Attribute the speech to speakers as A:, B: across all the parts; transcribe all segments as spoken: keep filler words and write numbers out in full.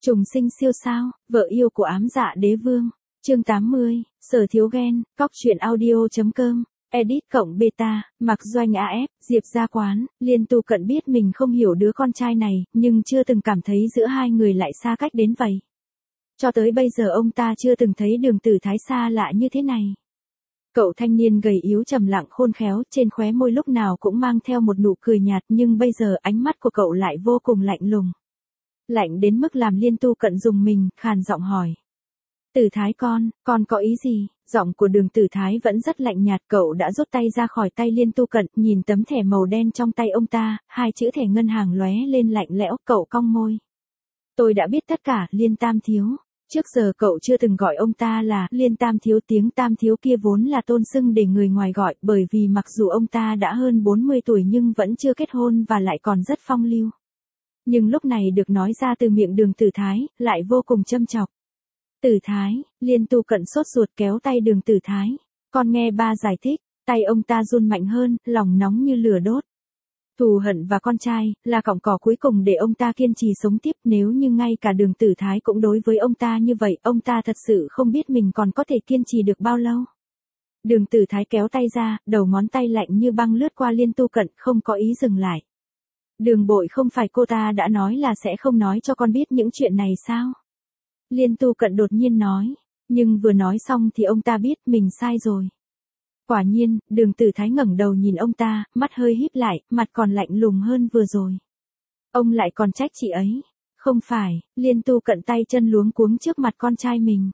A: Trùng sinh siêu sao, vợ yêu của ám dạ đế vương. Chương tám mươi, Sở Thiếu Ghen, cóc truyện audio.com, edit cộng beta, Mặc Doanh a ép, Diệp Gia Quán, Liên Tu Cận biết mình không hiểu đứa con trai này, nhưng chưa từng cảm thấy giữa hai người lại xa cách đến vậy. Cho tới bây giờ ông ta chưa từng thấy Đường Tử Thái xa lạ như thế này. Cậu thanh niên gầy yếu trầm lặng khôn khéo, trên khóe môi lúc nào cũng mang theo một nụ cười nhạt, nhưng bây giờ ánh mắt của cậu lại vô cùng lạnh lùng. Lạnh đến mức làm Liên Tu Cận rùng mình, khàn giọng hỏi. Tử Thái con, con có ý gì? Giọng của Đường Tử Thái vẫn rất lạnh nhạt, cậu đã rút tay ra khỏi tay Liên Tu Cận, nhìn tấm thẻ màu đen trong tay ông ta, hai chữ thẻ ngân hàng lóe lên lạnh lẽo, cậu cong môi. Tôi đã biết tất cả, Liên Tam Thiếu. Trước giờ cậu chưa từng gọi ông ta là Liên Tam Thiếu, tiếng Tam Thiếu kia vốn là tôn xưng để người ngoài gọi, bởi vì mặc dù ông ta đã hơn bốn mươi tuổi nhưng vẫn chưa kết hôn và lại còn rất phong lưu. Nhưng lúc này được nói ra từ miệng Đường Tử Thái, lại vô cùng châm chọc. Tử Thái, Liên Tu Cận sốt ruột kéo tay Đường Tử Thái. Con nghe ba giải thích, tay ông ta run mạnh hơn, lòng nóng như lửa đốt. Thù hận và con trai, là cọng cỏ cuối cùng để ông ta kiên trì sống tiếp, nếu như ngay cả Đường Tử Thái cũng đối với ông ta như vậy, ông ta thật sự không biết mình còn có thể kiên trì được bao lâu. Đường Tử Thái kéo tay ra, đầu ngón tay lạnh như băng lướt qua Liên Tu Cận, không có ý dừng lại. Đường Bội, không phải cô ta đã nói là sẽ không nói cho con biết những chuyện này sao? Liên Tu Cận đột nhiên nói, nhưng vừa nói xong thì ông ta biết mình sai rồi. Quả nhiên, Đường Tử Thái ngẩng đầu nhìn ông ta, mắt hơi híp lại, mặt còn lạnh lùng hơn vừa rồi. Ông lại còn trách chị ấy. Không phải, Liên Tu Cận tay chân luống cuống trước mặt con trai mình.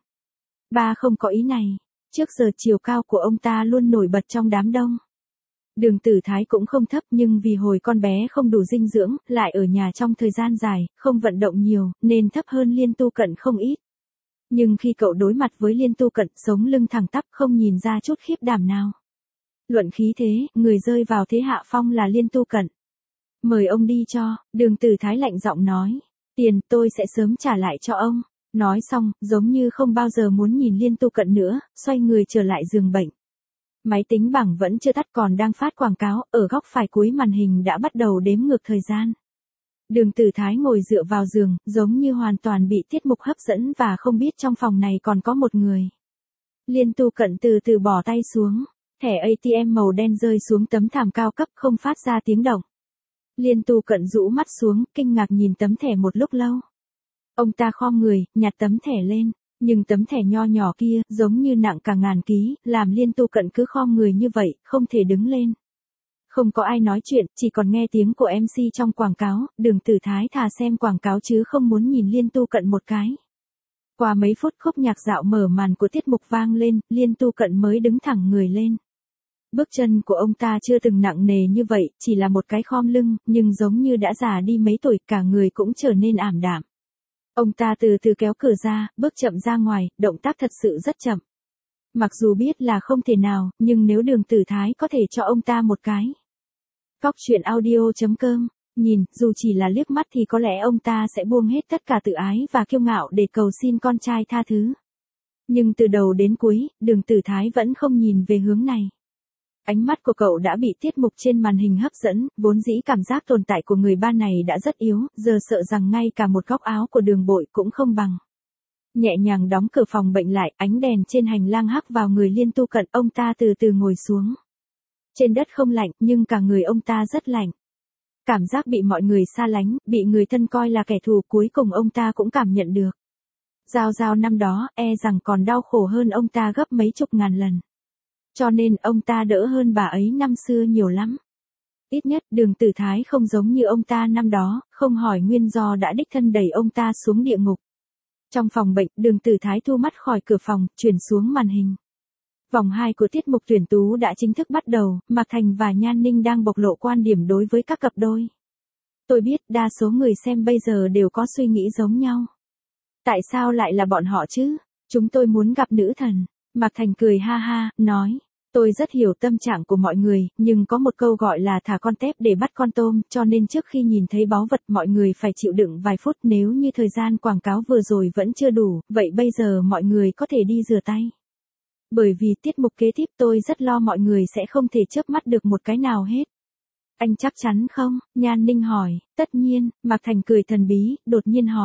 A: Ba không có ý này. Trước giờ chiều cao của ông ta luôn nổi bật trong đám đông. Đường Tử Thái cũng không thấp, nhưng vì hồi con bé không đủ dinh dưỡng, lại ở nhà trong thời gian dài, không vận động nhiều, nên thấp hơn Liên Tu Cận không ít. Nhưng khi cậu đối mặt với Liên Tu Cận, sống lưng thẳng tắp, không nhìn ra chút khiếp đảm nào. Luận khí thế, người rơi vào thế hạ phong là Liên Tu Cận. Mời ông đi cho, Đường Tử Thái lạnh giọng nói. Tiền tôi sẽ sớm trả lại cho ông. Nói xong, giống như không bao giờ muốn nhìn Liên Tu Cận nữa, xoay người trở lại giường bệnh. Máy tính bảng vẫn chưa tắt, còn đang phát quảng cáo, ở góc phải cuối màn hình đã bắt đầu đếm ngược thời gian. Đường Tử Thái ngồi dựa vào giường, giống như hoàn toàn bị tiết mục hấp dẫn và không biết trong phòng này còn có một người. Liên Tu Cận từ từ bỏ tay xuống, thẻ a tê em màu đen rơi xuống tấm thảm cao cấp, không phát ra tiếng động. Liên Tu Cận rũ mắt xuống, kinh ngạc nhìn tấm thẻ một lúc lâu. Ông ta khom người, nhặt tấm thẻ lên. Nhưng tấm thẻ nho nhỏ kia, giống như nặng cả ngàn ký, làm Liên Tu Cận cứ khom người như vậy, không thể đứng lên. Không có ai nói chuyện, chỉ còn nghe tiếng của em xê trong quảng cáo, Đường Tử Thái thà xem quảng cáo chứ không muốn nhìn Liên Tu Cận một cái. Qua mấy phút khúc nhạc dạo mở màn của tiết mục vang lên, Liên Tu Cận mới đứng thẳng người lên. Bước chân của ông ta chưa từng nặng nề như vậy, chỉ là một cái khom lưng, nhưng giống như đã già đi mấy tuổi, cả người cũng trở nên ảm đạm. Ông ta từ từ kéo cửa ra, bước chậm ra ngoài, động tác thật sự rất chậm. Mặc dù biết là không thể nào, nhưng nếu Đường Tử Thái có thể cho ông ta một cái. Cóc truyện audio.com, nhìn, dù chỉ là liếc mắt thì có lẽ ông ta sẽ buông hết tất cả tự ái và kiêu ngạo để cầu xin con trai tha thứ. Nhưng từ đầu đến cuối, Đường Tử Thái vẫn không nhìn về hướng này. Ánh mắt của cậu đã bị tiết mục trên màn hình hấp dẫn, vốn dĩ cảm giác tồn tại của người ba này đã rất yếu, giờ sợ rằng ngay cả một góc áo của Đường Bội cũng không bằng. Nhẹ nhàng đóng cửa phòng bệnh lại, ánh đèn trên hành lang hắt vào người Liên Tu Cận, ông ta từ từ ngồi xuống. Trên đất không lạnh, nhưng cả người ông ta rất lạnh. Cảm giác bị mọi người xa lánh, bị người thân coi là kẻ thù, cuối cùng ông ta cũng cảm nhận được. Giao Giao năm đó, e rằng còn đau khổ hơn ông ta gấp mấy chục ngàn lần. Cho nên ông ta đỡ hơn bà ấy năm xưa nhiều lắm. Ít nhất Đường Tử Thái không giống như ông ta năm đó, không hỏi nguyên do đã đích thân đẩy ông ta xuống địa ngục. Trong phòng bệnh, Đường Tử Thái thu mắt khỏi cửa phòng, chuyển xuống màn hình. Vòng hai của tiết mục tuyển tú đã chính thức bắt đầu, Mạc Thành và Nhan Ninh đang bộc lộ quan điểm đối với các cặp đôi. Tôi biết đa số người xem bây giờ đều có suy nghĩ giống nhau. Tại sao lại là bọn họ chứ? Chúng tôi muốn gặp nữ thần. Mạc Thành cười ha ha, nói. Tôi rất hiểu tâm trạng của mọi người, nhưng có một câu gọi là thả con tép để bắt con tôm, cho nên trước khi nhìn thấy báu vật mọi người phải chịu đựng vài phút, nếu như thời gian quảng cáo vừa rồi vẫn chưa đủ, vậy bây giờ mọi người có thể đi rửa tay. Bởi vì tiết mục kế tiếp tôi rất lo mọi người sẽ không thể chớp mắt được một cái nào hết. Anh chắc chắn không? Nhan Ninh hỏi. Tất nhiên, Mạc Thành cười thần bí, đột nhiên hỏi.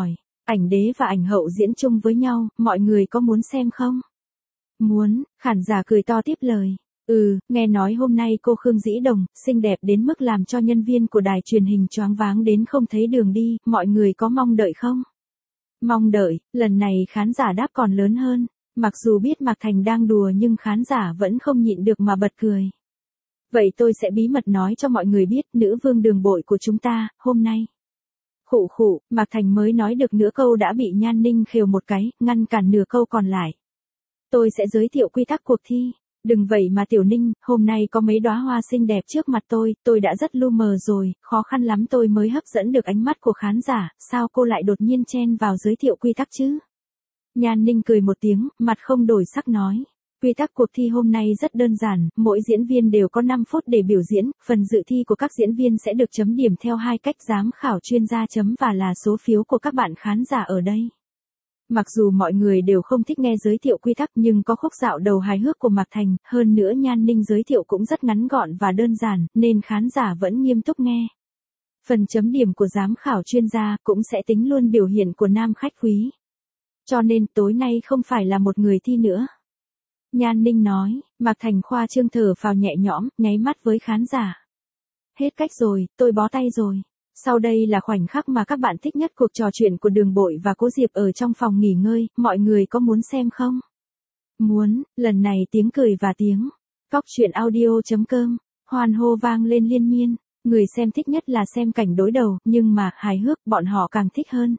A: Ảnh đế và ảnh hậu diễn chung với nhau, mọi người có muốn xem không? Muốn, khán giả cười to tiếp lời. Ừ, nghe nói hôm nay cô Khương Dĩ Đồng, xinh đẹp đến mức làm cho nhân viên của đài truyền hình choáng váng đến không thấy đường đi, mọi người có mong đợi không? Mong đợi, lần này khán giả đáp còn lớn hơn. Mặc dù biết Mạc Thành đang đùa nhưng khán giả vẫn không nhịn được mà bật cười. Vậy tôi sẽ bí mật nói cho mọi người biết nữ vương đường bội của chúng ta, hôm nay. Khụ khụ, Mạc Thành mới nói được nửa câu đã bị Nhan Ninh khều một cái, ngăn cản nửa câu còn lại. Tôi sẽ giới thiệu quy tắc cuộc thi. Đừng vậy mà Tiểu Ninh, hôm nay có mấy đóa hoa xinh đẹp trước mặt tôi, tôi đã rất lu mờ rồi, khó khăn lắm tôi mới hấp dẫn được ánh mắt của khán giả, sao cô lại đột nhiên chen vào giới thiệu quy tắc chứ? Nhan Ninh cười một tiếng, mặt không đổi sắc nói. Quy tắc cuộc thi hôm nay rất đơn giản, mỗi diễn viên đều có năm phút để biểu diễn, phần dự thi của các diễn viên sẽ được chấm điểm theo hai cách giám khảo chuyên gia chấm và là số phiếu của các bạn khán giả ở đây. Mặc dù mọi người đều không thích nghe giới thiệu quy tắc nhưng có khúc dạo đầu hài hước của Mạc Thành, hơn nữa Nhan Ninh giới thiệu cũng rất ngắn gọn và đơn giản, nên khán giả vẫn nghiêm túc nghe. Phần chấm điểm của giám khảo chuyên gia cũng sẽ tính luôn biểu hiện của nam khách quý. Cho nên tối nay không phải là một người thi nữa. Nhan Ninh nói, Mạc Thành khoa trương thở phào nhẹ nhõm, nháy mắt với khán giả. Hết cách rồi, tôi bó tay rồi. Sau đây là khoảnh khắc mà các bạn thích nhất cuộc trò chuyện của Đường Bội và Cố Diệp ở trong phòng nghỉ ngơi, mọi người có muốn xem không? Muốn, lần này tiếng cười và tiếng cóc truyện audio chấm com, hoan hô vang lên liên miên, người xem thích nhất là xem cảnh đối đầu, nhưng mà, hài hước, bọn họ càng thích hơn.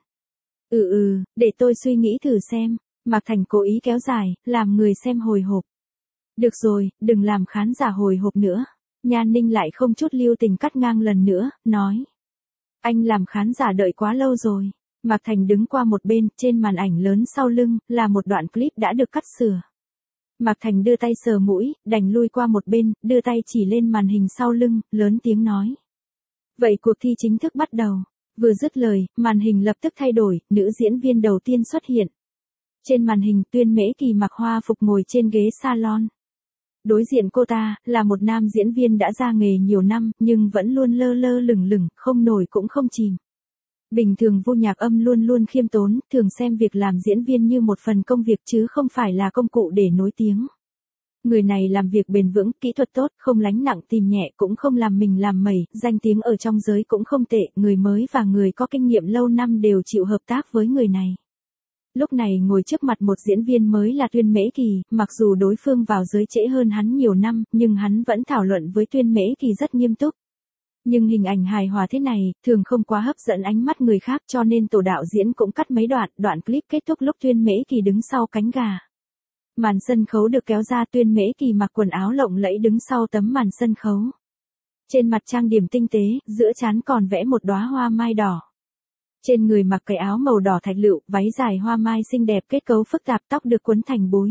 A: Ừ ừ, để tôi suy nghĩ thử xem, Mạc Thành cố ý kéo dài, làm người xem hồi hộp. Được rồi, đừng làm khán giả hồi hộp nữa. Nhan Ninh lại không chút lưu tình cắt ngang lần nữa, nói. Anh làm khán giả đợi quá lâu rồi. Mạc Thành đứng qua một bên, trên màn ảnh lớn sau lưng, là một đoạn clip đã được cắt sửa. Mạc Thành đưa tay sờ mũi, đành lui qua một bên, đưa tay chỉ lên màn hình sau lưng, lớn tiếng nói. Vậy cuộc thi chính thức bắt đầu. Vừa dứt lời, màn hình lập tức thay đổi, nữ diễn viên đầu tiên xuất hiện. Trên màn hình Tuyên Mễ Kỳ mặc hoa phục ngồi trên ghế salon. Đối diện cô ta, là một nam diễn viên đã ra nghề nhiều năm, nhưng vẫn luôn lơ lơ lửng lửng, không nổi cũng không chìm. Bình thường Vu Nhạc Âm luôn luôn khiêm tốn, thường xem việc làm diễn viên như một phần công việc chứ không phải là công cụ để nối tiếng. Người này làm việc bền vững, kỹ thuật tốt, không lánh nặng tìm nhẹ cũng không làm mình làm mẩy, danh tiếng ở trong giới cũng không tệ, người mới và người có kinh nghiệm lâu năm đều chịu hợp tác với người này. Lúc này ngồi trước mặt một diễn viên mới là Tuyên Mễ Kỳ, mặc dù đối phương vào giới trễ hơn hắn nhiều năm, nhưng hắn vẫn thảo luận với Tuyên Mễ Kỳ rất nghiêm túc. Nhưng hình ảnh hài hòa thế này, thường không quá hấp dẫn ánh mắt người khác cho nên tổ đạo diễn cũng cắt mấy đoạn, đoạn clip kết thúc lúc Tuyên Mễ Kỳ đứng sau cánh gà. Màn sân khấu được kéo ra, Tuyên Mễ Kỳ mặc quần áo lộng lẫy đứng sau tấm màn sân khấu. Trên mặt trang điểm tinh tế, giữa trán còn vẽ một đóa hoa mai đỏ. Trên người mặc cái áo màu đỏ thạch lựu, váy dài hoa mai xinh đẹp kết cấu phức tạp, tóc được quấn thành búi.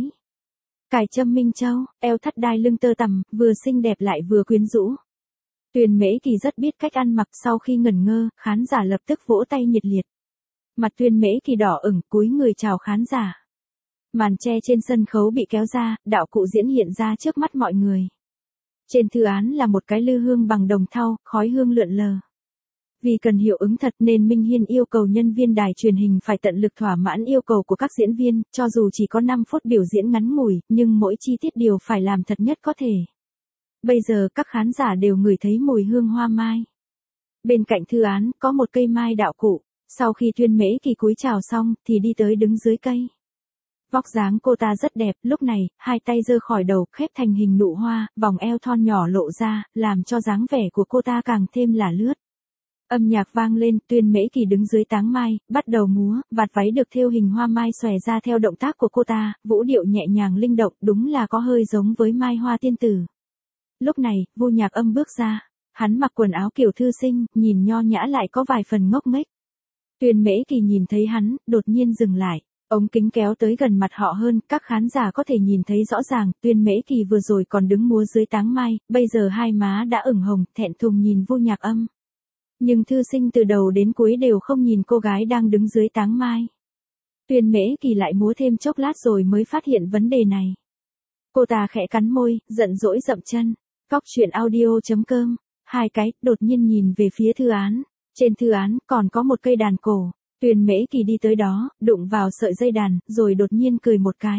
A: Cài châm minh châu, eo thắt đai lưng tơ tằm, vừa xinh đẹp lại vừa quyến rũ. Tuyên Mễ Kỳ rất biết cách ăn mặc, sau khi ngẩn ngơ, khán giả lập tức vỗ tay nhiệt liệt. Mặt Tuyên Mễ Kỳ đỏ ửng, cúi người chào khán giả. Màn che trên sân khấu bị kéo ra, đạo cụ diễn hiện ra trước mắt mọi người. Trên thư án là một cái lư hương bằng đồng thau, khói hương lượn lờ. Vì cần hiệu ứng thật nên Minh Hiên yêu cầu nhân viên đài truyền hình phải tận lực thỏa mãn yêu cầu của các diễn viên, cho dù chỉ có năm phút biểu diễn ngắn ngủi, nhưng mỗi chi tiết đều phải làm thật nhất có thể. Bây giờ các khán giả đều ngửi thấy mùi hương hoa mai. Bên cạnh thư án có một cây mai đạo cụ, sau khi Tuyên Mễ Kỳ cúi chào xong thì đi tới đứng dưới cây. Vóc dáng cô ta rất đẹp, lúc này, hai tay giơ khỏi đầu, khép thành hình nụ hoa, vòng eo thon nhỏ lộ ra, làm cho dáng vẻ của cô ta càng thêm là lướt. Âm nhạc vang lên, Tuyên Mễ Kỳ đứng dưới táng mai, bắt đầu múa, vạt váy được thêu hình hoa mai xòe ra theo động tác của cô ta, vũ điệu nhẹ nhàng linh động, đúng là có hơi giống với Mai Hoa tiên tử. Lúc này, Vu Nhạc Âm bước ra, hắn mặc quần áo kiểu thư sinh, nhìn nho nhã lại có vài phần ngốc nghếch. Tuyên Mễ Kỳ nhìn thấy hắn, đột nhiên dừng lại. Ống kính kéo tới gần mặt họ hơn, các khán giả có thể nhìn thấy rõ ràng, Tuyên Mễ Kỳ vừa rồi còn đứng múa dưới táng mai, bây giờ hai má đã ửng hồng, thẹn thùng nhìn Vu Nhạc Âm. Nhưng thư sinh từ đầu đến cuối đều không nhìn cô gái đang đứng dưới táng mai. Tuyên Mễ Kỳ lại múa thêm chốc lát rồi mới phát hiện vấn đề này. Cô ta khẽ cắn môi, giận dỗi dậm chân. Cóc truyện audio chấm com, hai cái, đột nhiên nhìn về phía thư án. Trên thư án còn có một cây đàn cổ. Tuyên Mễ Kỳ đi tới đó, đụng vào sợi dây đàn, rồi đột nhiên cười một cái.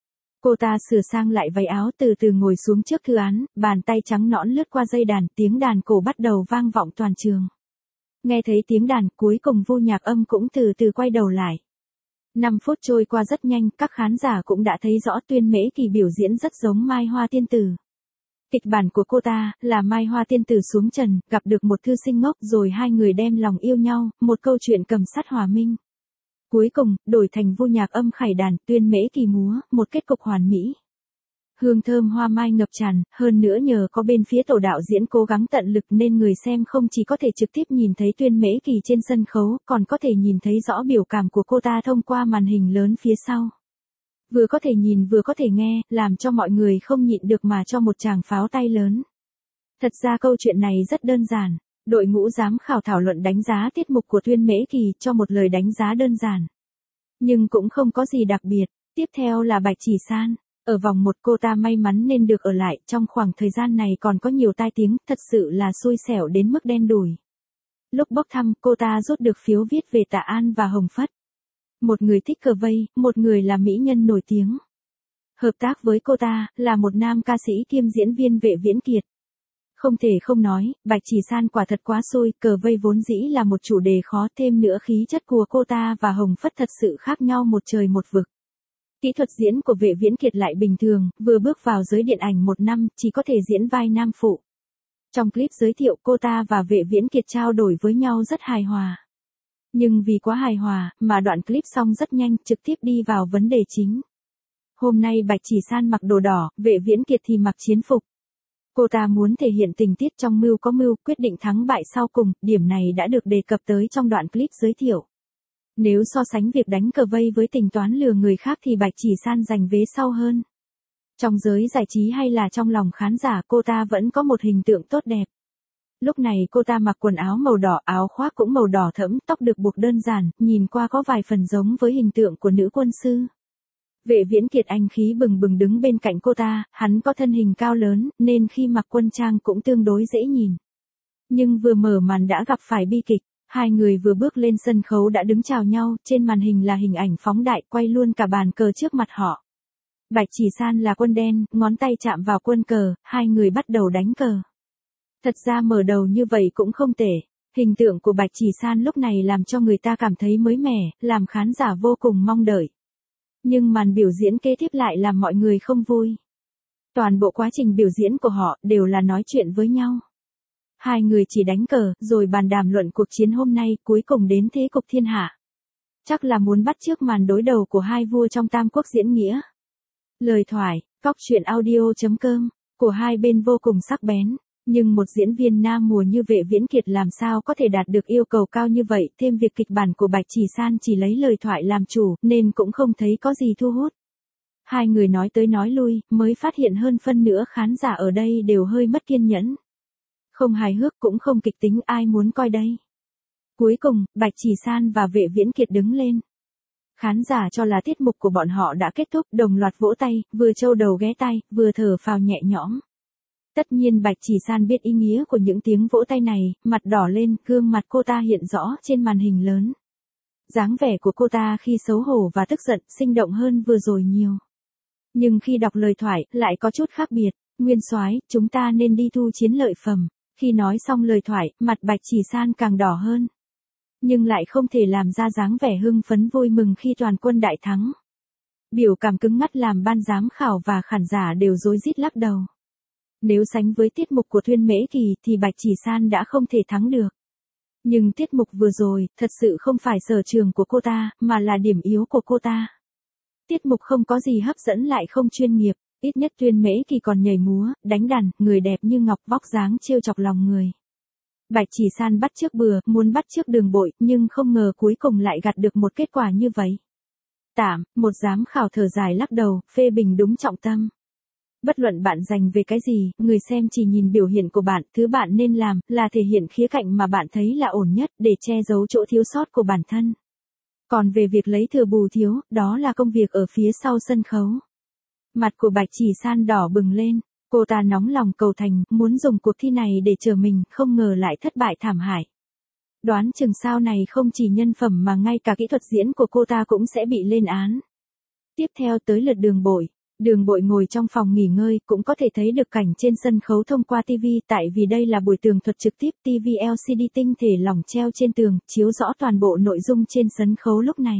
A: Cô ta sửa sang lại váy áo từ từ ngồi xuống trước thư án, bàn tay trắng nõn lướt qua dây đàn, tiếng đàn cổ bắt đầu vang vọng toàn trường. Nghe thấy tiếng đàn, cuối cùng Vu Nhạc Âm cũng từ từ quay đầu lại. Năm phút trôi qua rất nhanh, các khán giả cũng đã thấy rõ Tuyên Mễ Kỳ biểu diễn rất giống Mai Hoa Tiên Tử. Kịch bản của cô ta là Mai Hoa Tiên Tử xuống trần, gặp được một thư sinh ngốc rồi hai người đem lòng yêu nhau, một câu chuyện cầm sắt hòa minh. Cuối cùng, đổi thành Vu Nhạc Âm khải đàn, Tuyên Mễ Kỳ múa, một kết cục hoàn mỹ. Hương thơm hoa mai ngập tràn, hơn nữa nhờ có bên phía tổ đạo diễn cố gắng tận lực nên người xem không chỉ có thể trực tiếp nhìn thấy Tuyên Mễ Kỳ trên sân khấu, còn có thể nhìn thấy rõ biểu cảm của cô ta thông qua màn hình lớn phía sau. Vừa có thể nhìn vừa có thể nghe, làm cho mọi người không nhịn được mà cho một tràng pháo tay lớn. Thật ra câu chuyện này rất đơn giản. Đội ngũ giám khảo thảo luận đánh giá tiết mục của Tuyên Mễ Kỳ cho một lời đánh giá đơn giản. Nhưng cũng không có gì đặc biệt. Tiếp theo là Bạch Chỉ San. Ở vòng một cô ta may mắn nên được ở lại, trong khoảng thời gian này còn có nhiều tai tiếng, thật sự là xui xẻo đến mức đen đủi. Lúc bốc thăm, cô ta rút được phiếu viết về Tạ An và Hồng Phất. Một người thích cờ vây, một người là mỹ nhân nổi tiếng. Hợp tác với cô ta, là một nam ca sĩ kiêm diễn viên Vệ Viễn Kiệt. Không thể không nói, Bạch Chỉ San quả thật quá xui, cờ vây vốn dĩ là một chủ đề khó, thêm nữa khí chất của cô ta và Hồng Phất thật sự khác nhau một trời một vực. Kỹ thuật diễn của Vệ Viễn Kiệt lại bình thường, vừa bước vào giới điện ảnh một năm, chỉ có thể diễn vai nam phụ. Trong clip giới thiệu cô ta và Vệ Viễn Kiệt trao đổi với nhau rất hài hòa. Nhưng vì quá hài hòa, mà đoạn clip xong rất nhanh, trực tiếp đi vào vấn đề chính. Hôm nay Bạch Chỉ San mặc đồ đỏ, Vệ Viễn Kiệt thì mặc chiến phục. Cô ta muốn thể hiện tình tiết trong mưu có mưu, quyết định thắng bại sau cùng, điểm này đã được đề cập tới trong đoạn clip giới thiệu. Nếu so sánh việc đánh cờ vây với tính toán lừa người khác thì Bạch Chỉ San giành vế sau hơn. Trong giới giải trí hay là trong lòng khán giả, cô ta vẫn có một hình tượng tốt đẹp. Lúc này cô ta mặc quần áo màu đỏ, áo khoác cũng màu đỏ thẫm, tóc được buộc đơn giản, nhìn qua có vài phần giống với hình tượng của nữ quân sư. Vệ Viễn Kiệt anh khí bừng bừng đứng bên cạnh cô ta, hắn có thân hình cao lớn, nên khi mặc quân trang cũng tương đối dễ nhìn. Nhưng vừa mở màn đã gặp phải bi kịch, hai người vừa bước lên sân khấu đã đứng chào nhau, trên màn hình là hình ảnh phóng đại quay luôn cả bàn cờ trước mặt họ. Bạch Chỉ San là quân đen, ngón tay chạm vào quân cờ, hai người bắt đầu đánh cờ. Thật ra mở đầu như vậy cũng không tệ, hình tượng của Bạch Chỉ San lúc này làm cho người ta cảm thấy mới mẻ, làm khán giả vô cùng mong đợi. Nhưng màn biểu diễn kế tiếp lại làm mọi người không vui. Toàn bộ quá trình biểu diễn của họ đều là nói chuyện với nhau. Hai người chỉ đánh cờ, rồi bàn đàm luận cuộc chiến hôm nay, cuối cùng đến thế cục thiên hạ. Chắc là muốn bắt chước màn đối đầu của hai vua trong Tam Quốc diễn nghĩa. Lời thoại, cóc truyện audio chấm com, của hai bên vô cùng sắc bén. Nhưng một diễn viên nam mùa như Vệ Viễn Kiệt làm sao có thể đạt được yêu cầu cao như vậy, thêm việc kịch bản của Bạch Chỉ San chỉ lấy lời thoại làm chủ, nên cũng không thấy có gì thu hút. Hai người nói tới nói lui, mới phát hiện hơn phân nửa khán giả ở đây đều hơi mất kiên nhẫn. Không hài hước cũng không kịch tính, ai muốn coi đây. Cuối cùng, Bạch Chỉ San và Vệ Viễn Kiệt đứng lên. Khán giả cho là tiết mục của bọn họ đã kết thúc, đồng loạt vỗ tay, vừa châu đầu ghé tai, vừa thở phào nhẹ nhõm. Tất nhiên Bạch Chỉ San biết ý nghĩa của những tiếng vỗ tay này, mặt đỏ lên, gương mặt cô ta hiện rõ trên màn hình lớn. Dáng vẻ của cô ta khi xấu hổ và tức giận, sinh động hơn vừa rồi nhiều. Nhưng khi đọc lời thoại, lại có chút khác biệt. Nguyên soái, chúng ta nên đi thu chiến lợi phẩm. Khi nói xong lời thoại, mặt Bạch Chỉ San càng đỏ hơn. Nhưng lại không thể làm ra dáng vẻ hưng phấn vui mừng khi toàn quân đại thắng. Biểu cảm cứng ngắt làm ban giám khảo và khán giả đều rối rít lắc đầu. Nếu sánh với tiết mục của Tuyên Mễ Kỳ thì Bạch Chỉ San đã không thể thắng được. Nhưng tiết mục vừa rồi, thật sự không phải sở trường của cô ta, mà là điểm yếu của cô ta. Tiết mục không có gì hấp dẫn lại không chuyên nghiệp, ít nhất Tuyên Mễ Kỳ còn nhảy múa, đánh đàn, người đẹp như ngọc, vóc dáng trêu chọc lòng người. Bạch Chỉ San bắt chước bừa, muốn bắt chước Đường Bội, nhưng không ngờ cuối cùng lại gặt được một kết quả như vậy. Tạm, một giám khảo thở dài lắc đầu, phê bình đúng trọng tâm. Bất luận bạn dành về cái gì, người xem chỉ nhìn biểu hiện của bạn, thứ bạn nên làm, là thể hiện khía cạnh mà bạn thấy là ổn nhất, để che giấu chỗ thiếu sót của bản thân. Còn về việc lấy thừa bù thiếu, đó là công việc ở phía sau sân khấu. Mặt của Bạch Chỉ San đỏ bừng lên, cô ta nóng lòng cầu thành, muốn dùng cuộc thi này để chờ mình, không ngờ lại thất bại thảm hại. Đoán chừng sau này không chỉ nhân phẩm mà ngay cả kỹ thuật diễn của cô ta cũng sẽ bị lên án. Tiếp theo tới lượt Đường Bội. Đường Bội ngồi trong phòng nghỉ ngơi, cũng có thể thấy được cảnh trên sân khấu thông qua ti vi, tại vì đây là buổi tường thuật trực tiếp. ti vi lờ xê đê tinh thể lỏng treo trên tường, chiếu rõ toàn bộ nội dung trên sân khấu lúc này.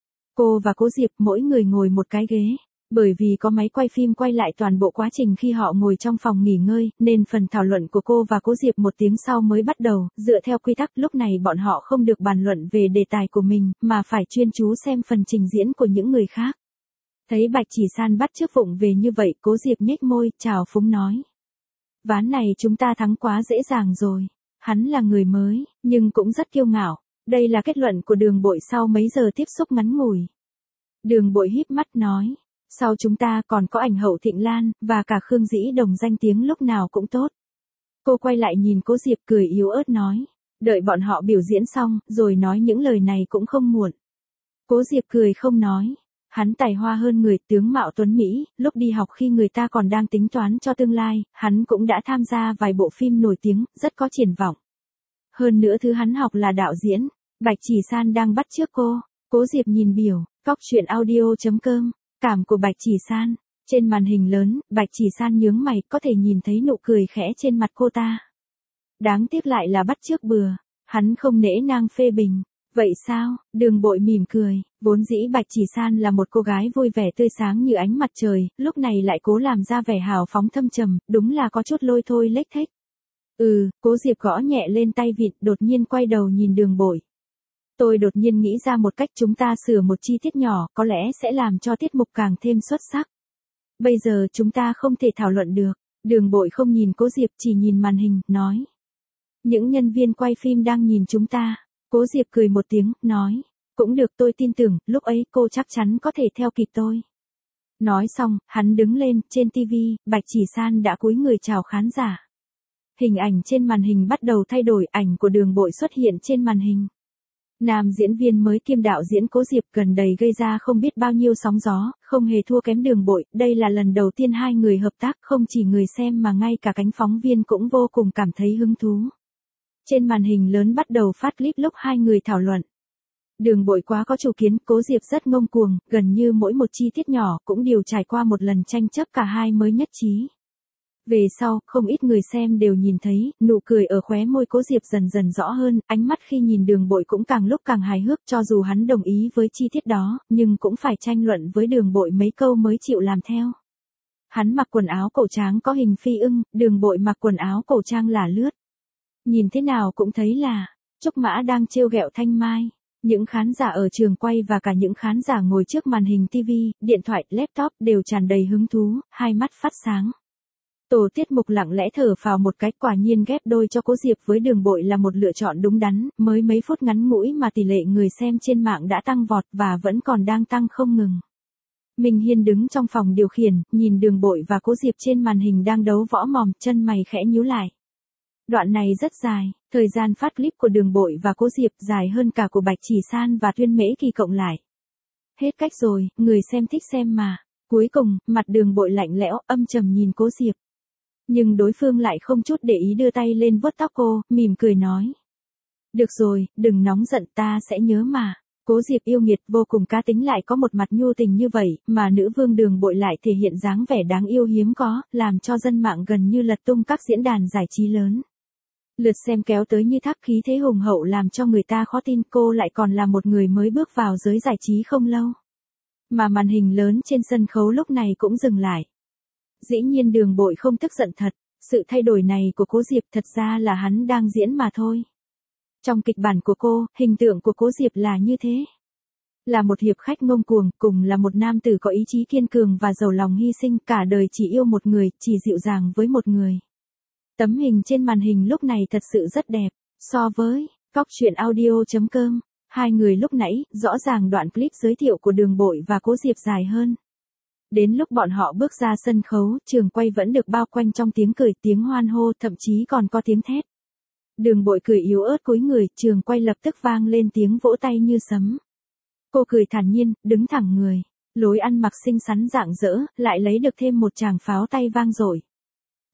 A: Cô và Cố Diệp mỗi người ngồi một cái ghế. Bởi vì có máy quay phim quay lại toàn bộ quá trình khi họ ngồi trong phòng nghỉ ngơi, nên phần thảo luận của cô và Cố Diệp một tiếng sau mới bắt đầu. Dựa theo quy tắc, lúc này bọn họ không được bàn luận về đề tài của mình, mà phải chuyên chú xem phần trình diễn của những người khác. Thấy Bạch Chỉ San bắt chước vụng về như vậy, Cố Diệp nhếch môi, chào phúng nói. Ván này chúng ta thắng quá dễ dàng rồi. Hắn là người mới, nhưng cũng rất kiêu ngạo. Đây là kết luận của Đường Bội sau mấy giờ tiếp xúc ngắn ngủi. Đường Bội híp mắt nói. Sau chúng ta còn có Ảnh Hậu Thịnh Lan, và cả Khương Dĩ Đồng danh tiếng lúc nào cũng tốt. Cô quay lại nhìn Cố Diệp cười yếu ớt nói. Đợi bọn họ biểu diễn xong, rồi nói những lời này cũng không muộn. Cố Diệp cười không nói. Hắn tài hoa hơn người, tướng mạo tuấn Mỹ, lúc đi học khi người ta còn đang tính toán cho tương lai, hắn cũng đã tham gia vài bộ phim nổi tiếng, rất có triển vọng. Hơn nữa thứ hắn học là đạo diễn. Bạch Chỉ San đang bắt chước cô. Cố Diệp nhìn biểu, cóc truyện audio chấm com. Cảm của Bạch Chỉ San. Trên màn hình lớn, Bạch Chỉ San nhướng mày, có thể nhìn thấy nụ cười khẽ trên mặt cô ta. Đáng tiếc lại là bắt chước bừa. Hắn không nể nang phê bình. Vậy sao? Đường Bội mỉm cười. Vốn dĩ Bạch Chỉ San là một cô gái vui vẻ tươi sáng như ánh mặt trời, lúc này lại cố làm ra vẻ hào phóng thâm trầm, đúng là có chút lôi thôi lếch thếch. Ừ, Cố Diệp gõ nhẹ lên tay vịt, đột nhiên quay đầu nhìn Đường Bội. Tôi đột nhiên nghĩ ra một cách, chúng ta sửa một chi tiết nhỏ, có lẽ sẽ làm cho tiết mục càng thêm xuất sắc. Bây giờ chúng ta không thể thảo luận được. Đường Bội không nhìn Cố Diệp, chỉ nhìn màn hình, nói. Những nhân viên quay phim đang nhìn chúng ta. Cố Diệp cười một tiếng, nói. Cũng được, tôi tin tưởng, lúc ấy cô chắc chắn có thể theo kịp tôi. Nói xong, hắn đứng lên, trên ti vi, Bạch Chỉ San đã cúi người chào khán giả. Hình ảnh trên màn hình bắt đầu thay đổi, ảnh của Đường Bội xuất hiện trên màn hình. Nam diễn viên mới kiêm đạo diễn Cố Diệp gần đây gây ra không biết bao nhiêu sóng gió, không hề thua kém Đường Bội, đây là lần đầu tiên hai người hợp tác, không chỉ người xem mà ngay cả cánh phóng viên cũng vô cùng cảm thấy hứng thú. Trên màn hình lớn bắt đầu phát clip lúc hai người thảo luận. Đường Bội quá có chủ kiến, Cố Diệp rất ngông cuồng, gần như mỗi một chi tiết nhỏ cũng đều trải qua một lần tranh chấp, cả hai mới nhất trí. Về sau, không ít người xem đều nhìn thấy, nụ cười ở khóe môi Cố Diệp dần dần rõ hơn, ánh mắt khi nhìn Đường Bội cũng càng lúc càng hài hước, cho dù hắn đồng ý với chi tiết đó, nhưng cũng phải tranh luận với Đường Bội mấy câu mới chịu làm theo. Hắn mặc quần áo cổ tráng có hình phi ưng, Đường Bội mặc quần áo cổ trang là lướt. Nhìn thế nào cũng thấy là, Trúc Mã đang trêu ghẹo Thanh Mai. Những khán giả ở trường quay và cả những khán giả ngồi trước màn hình ti vi, điện thoại, laptop đều tràn đầy hứng thú, hai mắt phát sáng. Tổ tiết mục lặng lẽ thở phào một cái, quả nhiên ghép đôi cho Cố Diệp với Đường Bội là một lựa chọn đúng đắn, mới mấy phút ngắn ngủi mà tỷ lệ người xem trên mạng đã tăng vọt và vẫn còn đang tăng không ngừng. Minh Hiên đứng trong phòng điều khiển, nhìn Đường Bội và Cố Diệp trên màn hình đang đấu võ mồm, chân mày khẽ nhíu lại. Đoạn này rất dài, thời gian phát clip của Đường Bội và Cố Diệp dài hơn cả của Bạch Chỉ San và Tuyên Mễ Kỳ cộng lại. Hết cách rồi, người xem thích xem mà. Cuối cùng, mặt Đường Bội lạnh lẽo, âm trầm nhìn Cố Diệp. Nhưng đối phương lại không chút để ý đưa tay lên vuốt tóc cô, mỉm cười nói. Được rồi, đừng nóng giận, ta sẽ nhớ mà. Cố Diệp yêu nghiệt, vô cùng cá tính, lại có một mặt nhu tình như vậy, mà nữ vương Đường Bội lại thể hiện dáng vẻ đáng yêu hiếm có, làm cho dân mạng gần như lật tung các diễn đàn giải trí lớn. Lượt xem kéo tới như thác, khí thế hùng hậu làm cho người ta khó tin cô lại còn là một người mới bước vào giới giải trí không lâu. Mà màn hình lớn trên sân khấu lúc này cũng dừng lại. Dĩ nhiên Đường Bội không tức giận thật, sự thay đổi này của Cố Diệp thật ra là hắn đang diễn mà thôi. Trong kịch bản của cô, hình tượng của Cố Diệp là như thế. Là một hiệp khách ngông cuồng, cùng là một nam tử có ý chí kiên cường và giàu lòng hy sinh, cả đời chỉ yêu một người, chỉ dịu dàng với một người. Tấm hình trên màn hình lúc này thật sự rất đẹp, so với cóc truyện audio chấm com, hai người lúc nãy, rõ ràng đoạn clip giới thiệu của Đường Bội và Cố Diệp dài hơn. Đến lúc bọn họ bước ra sân khấu, trường quay vẫn được bao quanh trong tiếng cười, tiếng hoan hô, thậm chí còn có tiếng thét. Đường Bội cười yếu ớt cúi người, trường quay lập tức vang lên tiếng vỗ tay như sấm. Cô cười thản nhiên, đứng thẳng người, lối ăn mặc xinh xắn rạng rỡ, lại lấy được thêm một tràng pháo tay vang dội.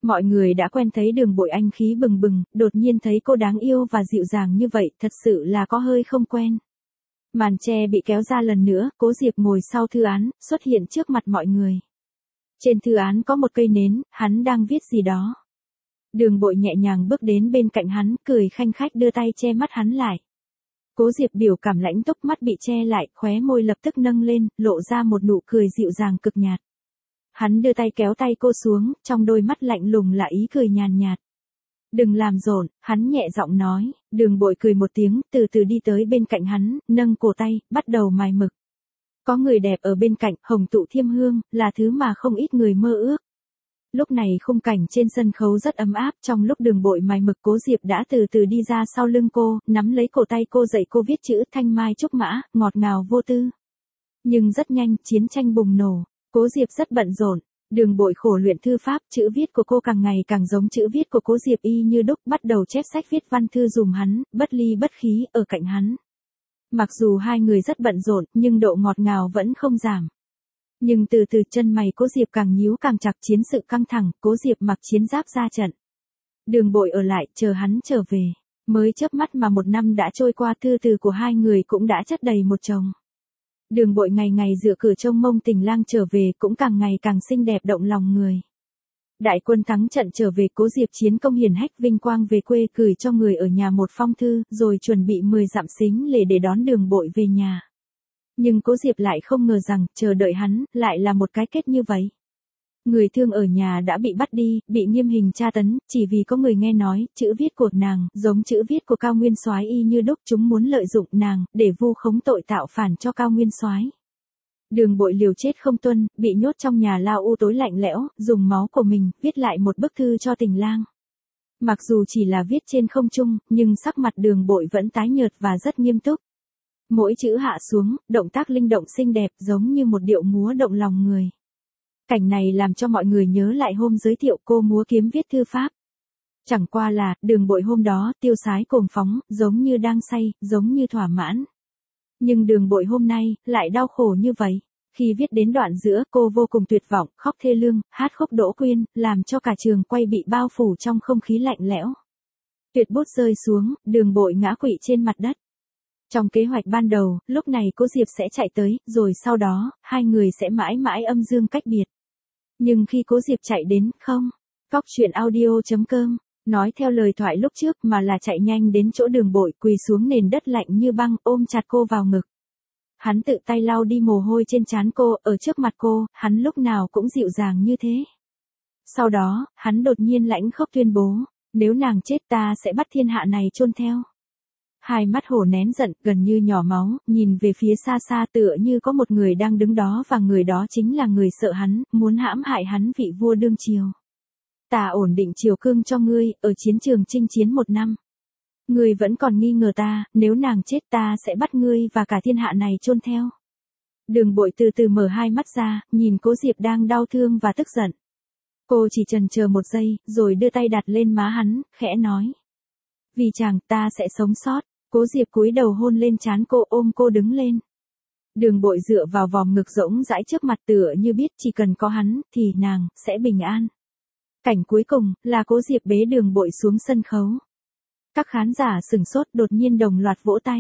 A: Mọi người đã quen thấy Đường Bội anh khí bừng bừng, đột nhiên thấy cô đáng yêu và dịu dàng như vậy, thật sự là có hơi không quen. Màn che bị kéo ra lần nữa, Cố Diệp ngồi sau thư án, xuất hiện trước mặt mọi người. Trên thư án có một cây nến, hắn đang viết gì đó. Đường Bội nhẹ nhàng bước đến bên cạnh hắn, cười khanh khách đưa tay che mắt hắn lại. Cố Diệp biểu cảm lãnh túc, mắt bị che lại, khóe môi lập tức nâng lên, lộ ra một nụ cười dịu dàng cực nhạt. Hắn đưa tay kéo tay cô xuống, trong đôi mắt lạnh lùng là ý cười nhàn nhạt. Đừng làm rộn, hắn nhẹ giọng nói. Đường Bội cười một tiếng, từ từ đi tới bên cạnh hắn, nâng cổ tay, bắt đầu mài mực. Có người đẹp ở bên cạnh, hồng tụ thiêm hương, là thứ mà không ít người mơ ước. Lúc này khung cảnh trên sân khấu rất ấm áp, trong lúc Đường Bội mài mực, Cố Diệp đã từ từ đi ra sau lưng cô, nắm lấy cổ tay cô dạy cô viết chữ thanh mai trúc mã, ngọt ngào vô tư. Nhưng rất nhanh, chiến tranh bùng nổ. Cố Diệp rất bận rộn, Đường Bội khổ luyện thư pháp, chữ viết của cô càng ngày càng giống chữ viết của Cố Diệp y như đúc, bắt đầu chép sách viết văn thư dùm hắn, bất ly bất khí, ở cạnh hắn. Mặc dù hai người rất bận rộn, nhưng độ ngọt ngào vẫn không giảm. Nhưng từ từ chân mày Cố Diệp càng nhíu càng chặt, chiến sự căng thẳng, Cố Diệp mặc chiến giáp ra trận. Đường Bội ở lại, chờ hắn trở về. Mới chớp mắt mà một năm đã trôi qua, thư từ của hai người cũng đã chất đầy một chồng. Đường Bội ngày ngày dựa cửa trông mong tình lang trở về, cũng càng ngày càng xinh đẹp động lòng người. Đại quân thắng trận trở về, Cố Diệp chiến công hiển hách vinh quang về quê, gửi cho người ở nhà một phong thư, rồi chuẩn bị mười dặm xính lễ để đón Đường Bội về nhà. Nhưng Cố Diệp lại không ngờ rằng, chờ đợi hắn, lại là một cái kết như vậy. Người thương ở nhà đã bị bắt đi, bị nghiêm hình tra tấn, chỉ vì có người nghe nói, chữ viết của nàng, giống chữ viết của Cao Nguyên Soái y như đúc, chúng muốn lợi dụng nàng, để vu khống tội tạo phản cho Cao Nguyên Soái. Đường Bội liều chết không tuân, bị nhốt trong nhà lao u tối lạnh lẽo, dùng máu của mình, viết lại một bức thư cho tình lang. Mặc dù chỉ là viết trên không trung, nhưng sắc mặt Đường Bội vẫn tái nhợt và rất nghiêm túc. Mỗi chữ hạ xuống, động tác linh động xinh đẹp, giống như một điệu múa động lòng người. Cảnh này làm cho mọi người nhớ lại hôm giới thiệu cô múa kiếm viết thư pháp. Chẳng qua là, Đường Bội hôm đó, tiêu sái cuồng phóng, giống như đang say, giống như thỏa mãn. Nhưng Đường Bội hôm nay, lại đau khổ như vậy. Khi viết đến đoạn giữa, cô vô cùng tuyệt vọng, khóc thê lương, hát khúc Đỗ Quyên, làm cho cả trường quay bị bao phủ trong không khí lạnh lẽo. Tuyệt bút rơi xuống, Đường Bội ngã quỵ trên mặt đất. Trong kế hoạch ban đầu, lúc này Cố Diệp sẽ chạy tới, rồi sau đó, hai người sẽ mãi mãi âm dương cách biệt. Nhưng khi Cố Diệp chạy đến, không, cóc truyện audio chấm com, nói theo lời thoại lúc trước mà là chạy nhanh đến chỗ Đường Bội, quỳ xuống nền đất lạnh như băng, ôm chặt cô vào ngực. Hắn tự tay lau đi mồ hôi trên trán cô, ở trước mặt cô, hắn lúc nào cũng dịu dàng như thế. Sau đó, hắn đột nhiên lãnh khốc tuyên bố, nếu nàng chết ta sẽ bắt thiên hạ này chôn theo. Hai mắt hổ nén giận, gần như nhỏ máu, nhìn về phía xa xa tựa như có một người đang đứng đó và người đó chính là người sợ hắn, muốn hãm hại hắn vị vua đương triều. Ta ổn định triều cương cho ngươi, ở chiến trường chinh chiến một năm. Ngươi vẫn còn nghi ngờ ta, nếu nàng chết ta sẽ bắt ngươi và cả thiên hạ này chôn theo. Đường Bội từ từ mở hai mắt ra, nhìn Cố Diệp đang đau thương và tức giận. Cô chỉ chần chờ một giây, rồi đưa tay đặt lên má hắn, khẽ nói. Vì chàng ta sẽ sống sót. Cố Diệp cúi đầu hôn lên trán cô, ôm cô đứng lên. Đường Bội dựa vào vòng ngực rỗng rãi trước mặt tựa như biết chỉ cần có hắn, thì nàng, sẽ bình an. Cảnh cuối cùng, là Cố Diệp bế Đường Bội xuống sân khấu. Các khán giả sửng sốt đột nhiên đồng loạt vỗ tay.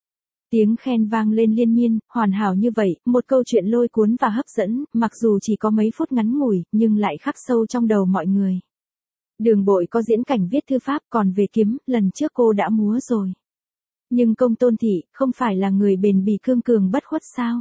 A: Tiếng khen vang lên liên miên, hoàn hảo như vậy, một câu chuyện lôi cuốn và hấp dẫn, mặc dù chỉ có mấy phút ngắn ngủi, nhưng lại khắc sâu trong đầu mọi người. Đường Bội có diễn cảnh viết thư pháp, còn về kiếm, lần trước cô đã múa rồi. Nhưng Công Tôn Thị, không phải là người bền bỉ cương cường bất khuất sao?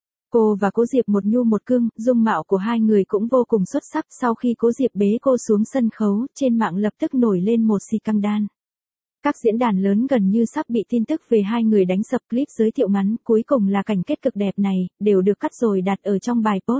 A: Cô và Cố Diệp một nhu một cương, dung mạo của hai người cũng vô cùng xuất sắc. Sau khi Cố Diệp bế cô xuống sân khấu, trên mạng lập tức nổi lên một scandal. Các diễn đàn lớn gần như sắp bị tin tức về hai người đánh sập. Clip giới thiệu ngắn, cuối cùng là cảnh kết cực đẹp này, đều được cắt rồi đặt ở trong bài post.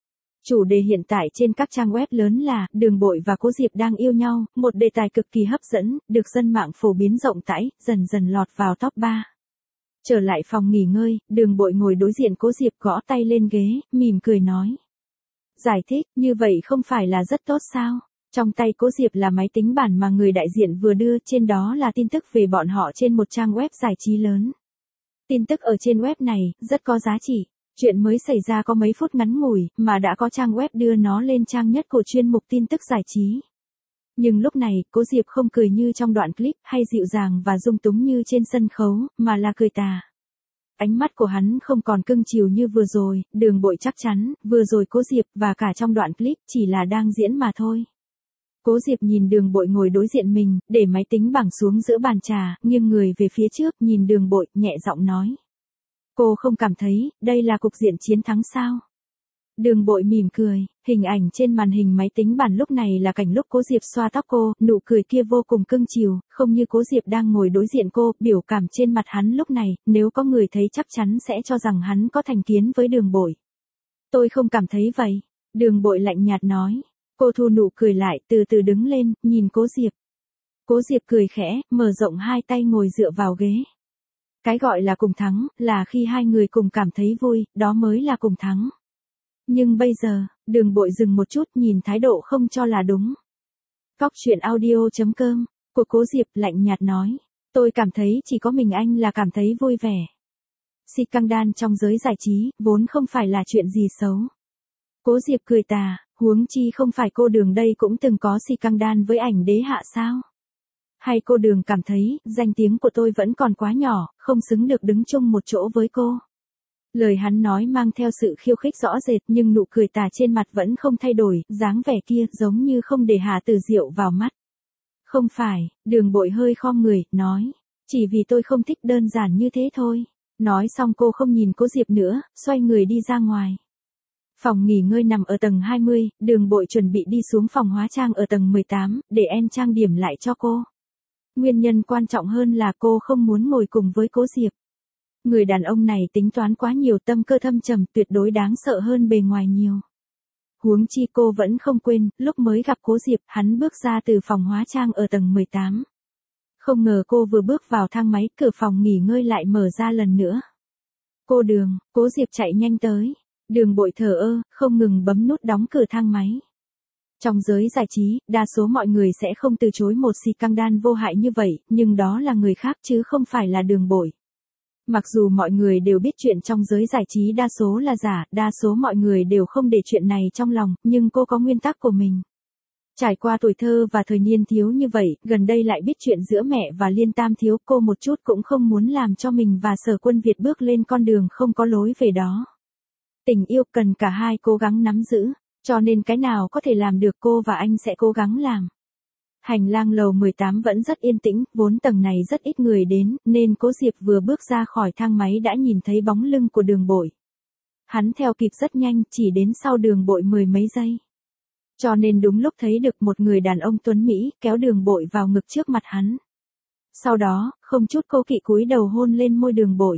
A: Chủ đề hiện tại trên các trang web lớn là, Đường Bội và Cố Diệp đang yêu nhau, một đề tài cực kỳ hấp dẫn, được dân mạng phổ biến rộng rãi, dần dần lọt vào top ba. Trở lại phòng nghỉ ngơi, Đường Bội ngồi đối diện Cố Diệp, gõ tay lên ghế, mỉm cười nói. Giải thích, như vậy không phải là rất tốt sao? Trong tay Cố Diệp là máy tính bảng mà người đại diện vừa đưa, trên đó là tin tức về bọn họ trên một trang web giải trí lớn. Tin tức ở trên web này, rất có giá trị. Chuyện mới xảy ra có mấy phút ngắn ngủi, mà đã có trang web đưa nó lên trang nhất của chuyên mục tin tức giải trí. Nhưng lúc này, Cố Diệp không cười như trong đoạn clip hay dịu dàng và dung túng như trên sân khấu, mà là cười tà. Ánh mắt của hắn không còn cưng chiều như vừa rồi, Đường Bội chắc chắn, vừa rồi Cố Diệp và cả trong đoạn clip chỉ là đang diễn mà thôi. Cố Diệp nhìn Đường Bội ngồi đối diện mình, để máy tính bảng xuống giữa bàn trà, nghiêng người về phía trước, nhìn Đường Bội, nhẹ giọng nói. Cô không cảm thấy, đây là cục diện chiến thắng sao? Đường Bội mỉm cười, hình ảnh trên màn hình máy tính bảng lúc này là cảnh lúc Cố Diệp xoa tóc cô, nụ cười kia vô cùng cưng chiều, không như Cố Diệp đang ngồi đối diện cô, biểu cảm trên mặt hắn lúc này, nếu có người thấy chắc chắn sẽ cho rằng hắn có thành kiến với Đường Bội. Tôi không cảm thấy vậy, Đường Bội lạnh nhạt nói. Cô thu nụ cười lại, từ từ đứng lên, nhìn Cố Diệp. Cố Diệp cười khẽ, mở rộng hai tay ngồi dựa vào ghế. Cái gọi là cùng thắng, là khi hai người cùng cảm thấy vui, đó mới là cùng thắng. Nhưng bây giờ, Đường Bội dừng một chút, nhìn thái độ không cho là đúng. Cóc truyện audio chấm com, của Cố Diệp lạnh nhạt nói. Tôi cảm thấy chỉ có mình anh là cảm thấy vui vẻ. Scandal trong giới giải trí, vốn không phải là chuyện gì xấu. Cố Diệp cười tà, huống chi không phải cô Đường đây cũng từng có scandal với ảnh đế hạ sao? Hay cô Đường cảm thấy, danh tiếng của tôi vẫn còn quá nhỏ, không xứng được đứng chung một chỗ với cô? Lời hắn nói mang theo sự khiêu khích rõ rệt, nhưng nụ cười tà trên mặt vẫn không thay đổi, dáng vẻ kia giống như không để Hà Tử Diệu vào mắt. Không phải, Đường Bội hơi khom người, nói. Chỉ vì tôi không thích, đơn giản như thế thôi. Nói xong cô không nhìn Cố Diệp nữa, xoay người đi ra ngoài. Phòng nghỉ ngơi nằm ở tầng hai mươi, Đường Bội chuẩn bị đi xuống phòng hóa trang ở tầng mười tám, để em trang điểm lại cho cô. Nguyên nhân quan trọng hơn là cô không muốn ngồi cùng với Cố Diệp. Người đàn ông này tính toán quá nhiều, tâm cơ thâm trầm, tuyệt đối đáng sợ hơn bề ngoài nhiều. Huống chi cô vẫn không quên, lúc mới gặp Cố Diệp, hắn bước ra từ phòng hóa trang ở tầng mười tám. Không ngờ cô vừa bước vào thang máy, cửa phòng nghỉ ngơi lại mở ra lần nữa. Cô Đường, Cố Diệp chạy nhanh tới. Đường Bội thờ ơ, không ngừng bấm nút đóng cửa thang máy. Trong giới giải trí, đa số mọi người sẽ không từ chối một scandal vô hại như vậy, nhưng đó là người khác chứ không phải là Đường Bội. Mặc dù mọi người đều biết chuyện trong giới giải trí đa số là giả, đa số mọi người đều không để chuyện này trong lòng, nhưng cô có nguyên tắc của mình. Trải qua tuổi thơ và thời niên thiếu như vậy, gần đây lại biết chuyện giữa mẹ và Liên Tam thiếu, cô một chút cũng không muốn làm cho mình và Sở Quân Việt bước lên con đường không có lối về đó. Tình yêu cần cả hai cố gắng nắm giữ, cho nên cái nào có thể làm được cô và anh sẽ cố gắng làm. Hành lang lầu mười tám vẫn rất yên tĩnh, vốn tầng này rất ít người đến, nên Cố Diệp vừa bước ra khỏi thang máy đã nhìn thấy bóng lưng của Đường Bội. Hắn theo kịp rất nhanh, chỉ đến sau Đường Bội mười mấy giây. Cho nên đúng lúc thấy được một người đàn ông tuấn Mỹ, kéo Đường Bội vào ngực trước mặt hắn. Sau đó, không chút cố kỵ cúi đầu hôn lên môi Đường Bội.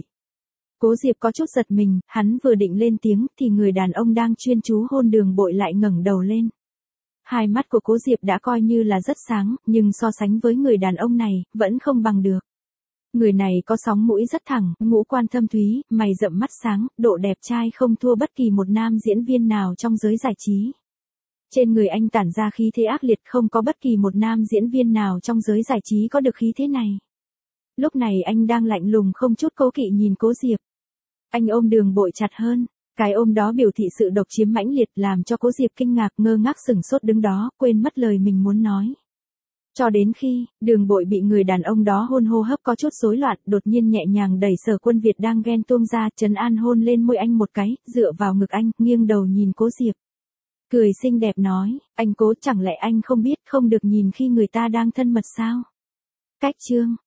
A: Cố Diệp có chút giật mình, hắn vừa định lên tiếng, thì người đàn ông đang chuyên chú hôn Đường Bội lại ngẩng đầu lên. Hai mắt của Cố Diệp đã coi như là rất sáng, nhưng so sánh với người đàn ông này, vẫn không bằng được. Người này có sóng mũi rất thẳng, ngũ quan thâm thúy, mày rậm mắt sáng, độ đẹp trai không thua bất kỳ một nam diễn viên nào trong giới giải trí. Trên người anh tản ra khí thế ác liệt, không có bất kỳ một nam diễn viên nào trong giới giải trí có được khí thế này. Lúc này anh đang lạnh lùng không chút cố kỵ nhìn Cố Diệp. Anh ôm Đường Bội chặt hơn. Cái ôm đó biểu thị sự độc chiếm mãnh liệt, làm cho Cố Diệp kinh ngạc, ngơ ngác sửng sốt đứng đó, quên mất lời mình muốn nói. Cho đến khi, Đường Bội bị người đàn ông đó hôn, hô hấp có chút rối loạn, đột nhiên nhẹ nhàng đẩy Sở Quân Việt đang ghen tuông ra, trấn an hôn lên môi anh một cái, dựa vào ngực anh, nghiêng đầu nhìn Cố Diệp. Cười xinh đẹp nói, anh Cố, chẳng lẽ anh không biết không được nhìn khi người ta đang thân mật sao? Cách chương